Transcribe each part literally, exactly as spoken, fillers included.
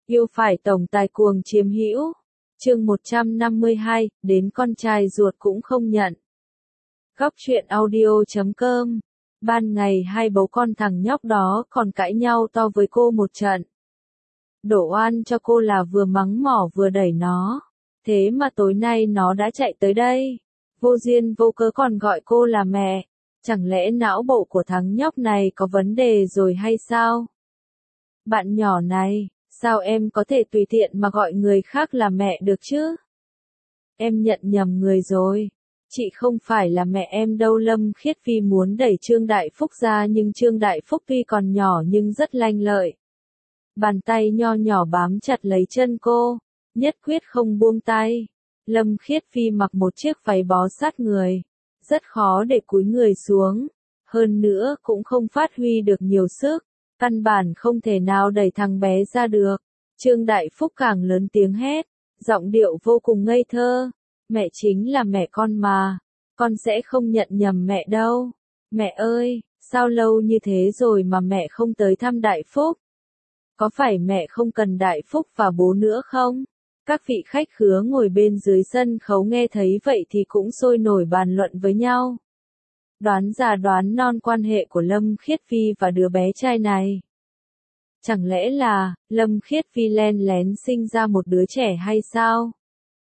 Yêu phải tổng tài cuồng chiếm hữu. Chương một trăm năm mươi hai, đến con trai ruột cũng không nhận. Góc truyện audio chấm com. Ban ngày hai bố con thằng nhóc đó còn cãi nhau to với cô một trận. Đổ oan cho cô là vừa mắng mỏ vừa đẩy nó. Thế mà tối nay nó đã chạy tới đây. Vô duyên vô cớ còn gọi cô là mẹ. Chẳng lẽ não bộ của thằng nhóc này có vấn đề rồi hay sao? Bạn nhỏ này, sao em có thể tùy tiện mà gọi người khác là mẹ được chứ? Em nhận nhầm người rồi. Chị không phải là mẹ em đâu. Lâm Khiết Phi muốn đẩy Trương Đại Phúc ra, nhưng Trương Đại Phúc tuy còn nhỏ nhưng rất lanh lợi. Bàn tay nho nhỏ bám chặt lấy chân cô, nhất quyết không buông tay. Lâm Khiết Phi mặc một chiếc váy bó sát người, rất khó để cúi người xuống, hơn nữa cũng không phát huy được nhiều sức, căn bản không thể nào đẩy thằng bé ra được. Trương Đại Phúc càng lớn tiếng hét, giọng điệu vô cùng ngây thơ, mẹ chính là mẹ con mà, con sẽ không nhận nhầm mẹ đâu. Mẹ ơi, sao lâu như thế rồi mà mẹ không tới thăm Đại Phúc? Có phải mẹ không cần Đại Phúc và bố nữa không? Các vị khách khứa ngồi bên dưới sân khấu nghe thấy vậy thì cũng sôi nổi bàn luận với nhau. Đoán già đoán non quan hệ của Lâm Khiết Phi và đứa bé trai này. Chẳng lẽ là, Lâm Khiết Phi len lén sinh ra một đứa trẻ hay sao?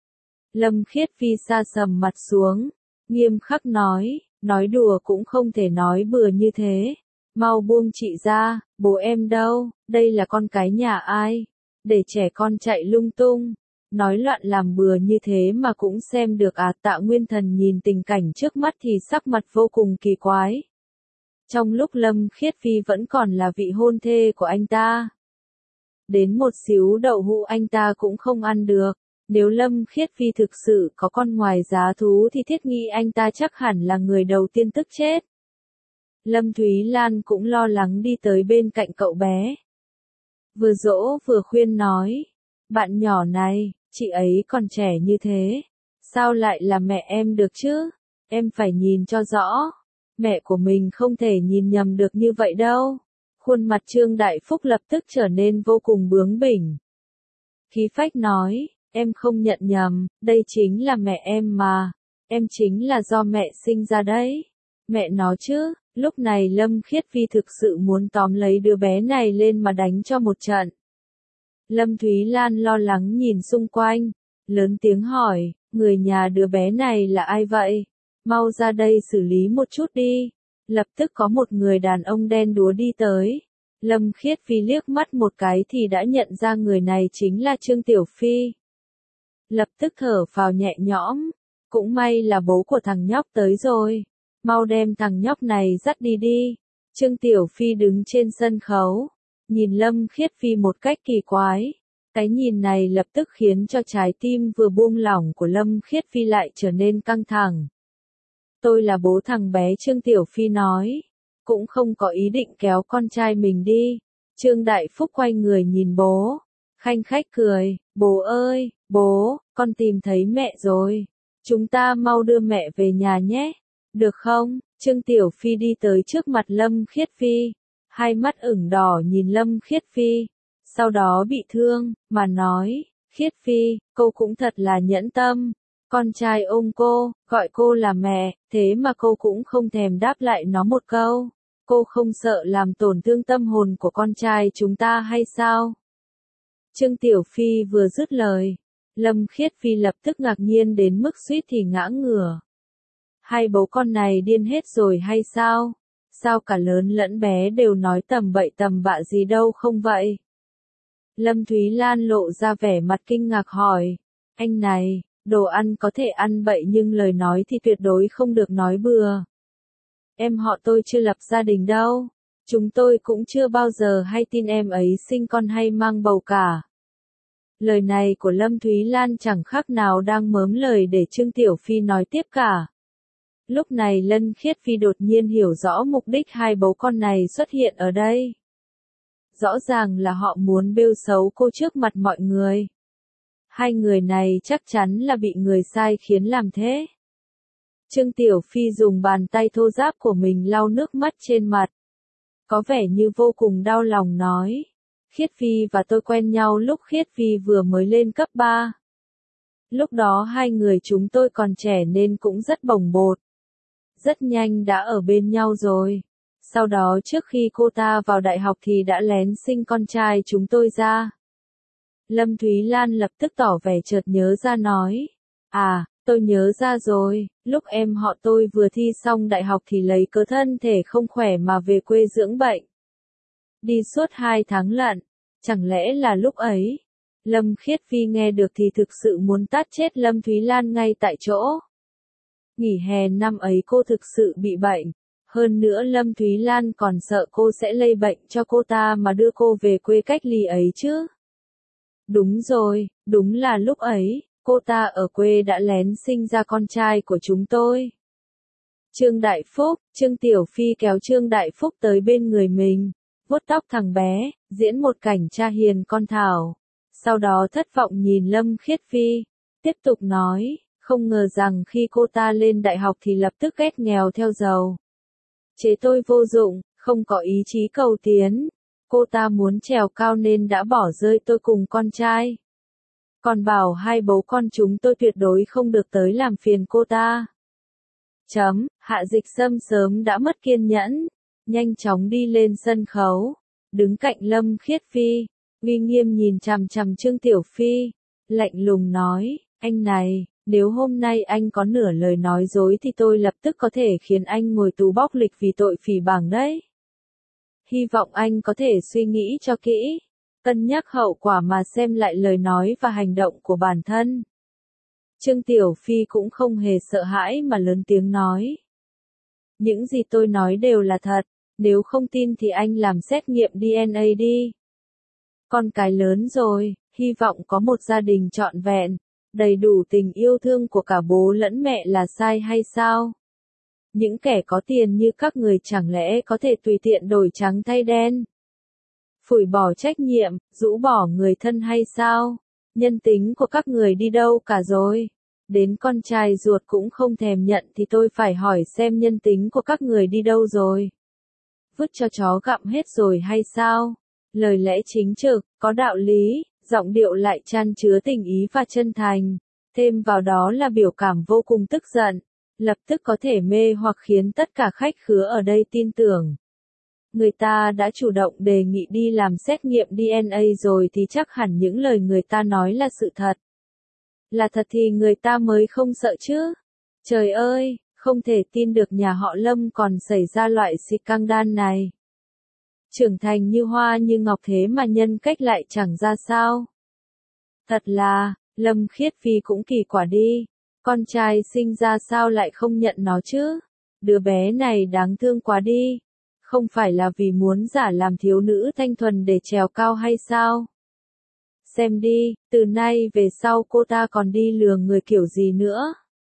Lâm Khiết Phi sa sầm mặt xuống, nghiêm khắc nói, nói đùa cũng không thể nói bừa như thế. Mau buông chị ra, bố em đâu, đây là con cái nhà ai? Để trẻ con chạy lung tung, nói loạn làm bừa như thế mà cũng xem được à? Tạ Nguyên Thần nhìn tình cảnh trước mắt thì sắc mặt vô cùng kỳ quái. Trong lúc Lâm Khiết Phi vẫn còn là vị hôn thê của anh ta, đến một xíu đậu hũ anh ta cũng không ăn được. Nếu Lâm Khiết Phi thực sự có con ngoài giá thú thì Thiết Nghi anh ta chắc hẳn là người đầu tiên tức chết. Lâm Thúy Lan cũng lo lắng đi tới bên cạnh cậu bé, vừa dỗ vừa khuyên nói, bạn nhỏ này, chị ấy còn trẻ như thế, sao lại là mẹ em được chứ? Em phải nhìn cho rõ, mẹ của mình không thể nhìn nhầm được như vậy đâu. Khuôn mặt Trương Đại Phúc lập tức trở nên vô cùng bướng bỉnh. Khí phách nói, em không nhận nhầm, đây chính là mẹ em mà, em chính là do mẹ sinh ra đấy. Mẹ nó chứ. Lúc này Lâm Khiết Phi thực sự muốn tóm lấy đứa bé này lên mà đánh cho một trận. Lâm Thúy Lan lo lắng nhìn xung quanh, lớn tiếng hỏi, người nhà đứa bé này là ai vậy? Mau ra đây xử lý một chút đi. Lập tức có một người đàn ông đen đúa đi tới. Lâm Khiết Phi liếc mắt một cái thì đã nhận ra người này chính là Trương Tiểu Phi. Lập tức thở phào nhẹ nhõm, cũng may là bố của thằng nhóc tới rồi. Mau đem thằng nhóc này dắt đi đi. Trương Tiểu Phi đứng trên sân khấu, nhìn Lâm Khiết Phi một cách kỳ quái. Cái nhìn này lập tức khiến cho trái tim vừa buông lỏng của Lâm Khiết Phi lại trở nên căng thẳng. Tôi là bố thằng bé, Trương Tiểu Phi nói, cũng không có ý định kéo con trai mình đi. Trương Đại Phúc quay người nhìn bố, khanh khách cười, bố ơi, bố, con tìm thấy mẹ rồi. Chúng ta mau đưa mẹ về nhà nhé. Được không? Trương Tiểu Phi đi tới trước mặt Lâm Khiết Phi, hai mắt ửng đỏ nhìn Lâm Khiết Phi, sau đó bị thương, mà nói, Khiết Phi, cô cũng thật là nhẫn tâm, con trai ôm cô, gọi cô là mẹ, thế mà cô cũng không thèm đáp lại nó một câu, cô không sợ làm tổn thương tâm hồn của con trai chúng ta hay sao? Trương Tiểu Phi vừa dứt lời, Lâm Khiết Phi lập tức ngạc nhiên đến mức suýt thì ngã ngửa. Hai bố con này điên hết rồi hay sao? Sao cả lớn lẫn bé đều nói tầm bậy tầm bạ gì đâu không vậy? Lâm Thúy Lan lộ ra vẻ mặt kinh ngạc hỏi, anh này, đồ ăn có thể ăn bậy nhưng lời nói thì tuyệt đối không được nói bừa. Em họ tôi chưa lập gia đình đâu, chúng tôi cũng chưa bao giờ hay tin em ấy sinh con hay mang bầu cả. Lời này của Lâm Thúy Lan chẳng khác nào đang mớm lời để Trương Tiểu Phi nói tiếp cả. Lúc này Lâm Khiết Phi đột nhiên hiểu rõ mục đích hai bố con này xuất hiện ở đây. Rõ ràng là họ muốn bêu xấu cô trước mặt mọi người. Hai người này chắc chắn là bị người sai khiến làm thế. Trương Tiểu Phi dùng bàn tay thô ráp của mình lau nước mắt trên mặt. Có vẻ như vô cùng đau lòng nói. Khiết Vi và tôi quen nhau lúc Khiết Vi vừa mới lên cấp ba. Lúc đó hai người chúng tôi còn trẻ nên cũng rất bồng bột. Rất nhanh đã ở bên nhau rồi. Sau đó trước khi cô ta vào đại học thì đã lén sinh con trai chúng tôi ra. Lâm Thúy Lan lập tức tỏ vẻ chợt nhớ ra nói. À, tôi nhớ ra rồi, lúc em họ tôi vừa thi xong đại học thì lấy cớ thân thể không khỏe mà về quê dưỡng bệnh. Đi suốt hai tháng lận, chẳng lẽ là lúc ấy? Lâm Khiết Vi nghe được thì thực sự muốn tát chết Lâm Thúy Lan ngay tại chỗ. Nghỉ hè năm ấy cô thực sự bị bệnh, hơn nữa Lâm Thúy Lan còn sợ cô sẽ lây bệnh cho cô ta mà đưa cô về quê cách ly ấy chứ. Đúng rồi, đúng là lúc ấy, cô ta ở quê đã lén sinh ra con trai của chúng tôi. Trương Đại Phúc, Trương Tiểu Phi kéo Trương Đại Phúc tới bên người mình, vuốt tóc thằng bé, diễn một cảnh cha hiền con Thảo. Sau đó thất vọng nhìn Lâm Khiết Vi, tiếp tục nói, không ngờ rằng khi cô ta lên đại học thì lập tức ghét nghèo theo giàu. Chế tôi vô dụng, không có ý chí cầu tiến. Cô ta muốn trèo cao nên đã bỏ rơi tôi cùng con trai. Còn bảo hai bố con chúng tôi tuyệt đối không được tới làm phiền cô ta. Chấm, Hạ Dịch Sâm sớm đã mất kiên nhẫn, nhanh chóng đi lên sân khấu, đứng cạnh Lâm Khiết Vi, uy nghiêm nhìn chằm chằm Trương Tiểu Phi, lạnh lùng nói, anh này, nếu hôm nay anh có nửa lời nói dối thì tôi lập tức có thể khiến anh ngồi tù bóc lịch vì tội phỉ báng đấy. Hy vọng anh có thể suy nghĩ cho kỹ, cân nhắc hậu quả mà xem lại lời nói và hành động của bản thân. Trương Tiểu Phi cũng không hề sợ hãi mà lớn tiếng nói. Những gì tôi nói đều là thật, nếu không tin thì anh làm xét nghiệm đê en a đi. Con cái lớn rồi, hy vọng có một gia đình trọn vẹn, đầy đủ tình yêu thương của cả bố lẫn mẹ là sai hay sao? Những kẻ có tiền như các người chẳng lẽ có thể tùy tiện đổi trắng thay đen? Phủi bỏ trách nhiệm, rũ bỏ người thân hay sao? Nhân tính của các người đi đâu cả rồi? Đến con trai ruột cũng không thèm nhận thì tôi phải hỏi xem nhân tính của các người đi đâu rồi? Vứt cho chó gặm hết rồi hay sao? Lời lẽ chính trực, có đạo lý, giọng điệu lại chan chứa tình ý và chân thành, thêm vào đó là biểu cảm vô cùng tức giận, lập tức có thể mê hoặc khiến tất cả khách khứa ở đây tin tưởng. Người ta đã chủ động đề nghị đi làm xét nghiệm đê en a rồi thì chắc hẳn những lời người ta nói là sự thật. Là thật thì người ta mới không sợ chứ. Trời ơi, không thể tin được nhà họ Lâm còn xảy ra loại scandal này. Trưởng thành như hoa như ngọc thế mà nhân cách lại chẳng ra sao. Thật là, Lâm Khiết Vi cũng kỳ quả đi. Con trai sinh ra sao lại không nhận nó chứ? Đứa bé này đáng thương quá đi. Không phải là vì muốn giả làm thiếu nữ thanh thuần để trèo cao hay sao? Xem đi, từ nay về sau cô ta còn đi lừa người kiểu gì nữa?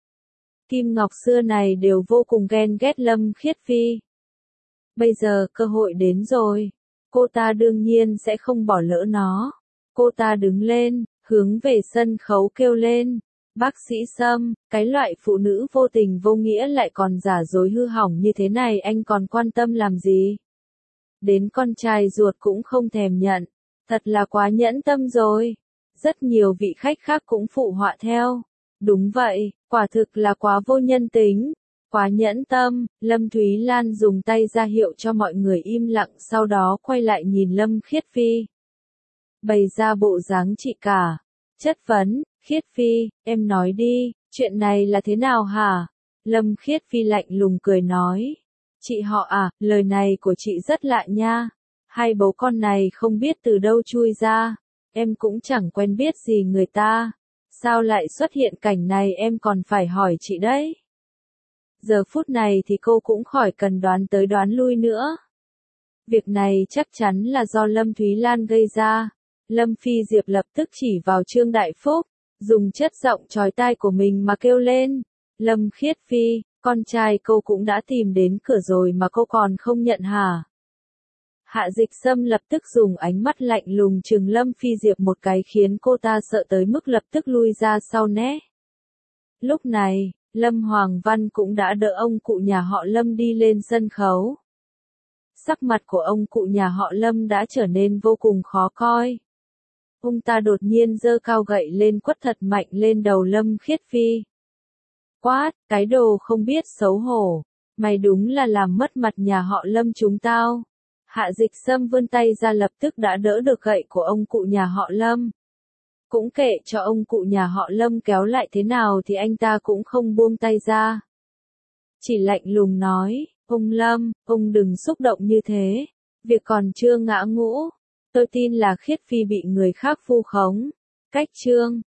Kim Ngọc xưa này đều vô cùng ghen ghét Lâm Khiết Vi. Bây giờ cơ hội đến rồi. Cô ta đương nhiên sẽ không bỏ lỡ nó. Cô ta đứng lên, hướng về sân khấu kêu lên. Bác sĩ Sâm, cái loại phụ nữ vô tình vô nghĩa lại còn giả dối hư hỏng như thế này anh còn quan tâm làm gì? Đến con trai ruột cũng không thèm nhận. Thật là quá nhẫn tâm rồi. Rất nhiều vị khách khác cũng phụ họa theo. Đúng vậy, quả thực là quá vô nhân tính. Quá nhẫn tâm, Lâm Thúy Lan dùng tay ra hiệu cho mọi người im lặng sau đó quay lại nhìn Lâm Khiết Vi. Bày ra bộ dáng chị cả. Chất vấn, Khiết Vi, em nói đi, chuyện này là thế nào hả? Lâm Khiết Vi lạnh lùng cười nói. Chị họ à, lời này của chị rất lạ nha. Hai bố con này không biết từ đâu chui ra. Em cũng chẳng quen biết gì người ta. Sao lại xuất hiện cảnh này em còn phải hỏi chị đấy. Giờ phút này thì cô cũng khỏi cần đoán tới đoán lui nữa. Việc này chắc chắn là do Lâm Thúy Lan gây ra. Lâm Phi Diệp lập tức chỉ vào Trương Đại Phúc, dùng chất giọng chói tai của mình mà kêu lên. Lâm Khiết Vi, con trai cô cũng đã tìm đến cửa rồi mà cô còn không nhận hả? Hạ Dịch Sâm lập tức dùng ánh mắt lạnh lùng trừng Lâm Phi Diệp một cái khiến cô ta sợ tới mức lập tức lui ra sau né. Lúc này, Lâm Hoàng Văn cũng đã đỡ ông cụ nhà họ Lâm đi lên sân khấu. Sắc mặt của ông cụ nhà họ Lâm đã trở nên vô cùng khó coi. Ông ta đột nhiên giơ cao gậy lên quất thật mạnh lên đầu Lâm Khiết Phi. Quát, cái đồ không biết xấu hổ, mày đúng là làm mất mặt nhà họ Lâm chúng tao. Hạ Dịch Sâm vươn tay ra lập tức đã đỡ được gậy của ông cụ nhà họ Lâm. Cũng kệ cho ông cụ nhà họ Lâm kéo lại thế nào thì anh ta cũng không buông tay ra. Chỉ lạnh lùng nói, ông Lâm, ông đừng xúc động như thế, việc còn chưa ngã ngũ. Tôi tin là Khiết Phi bị người khác vu khống. Cách chương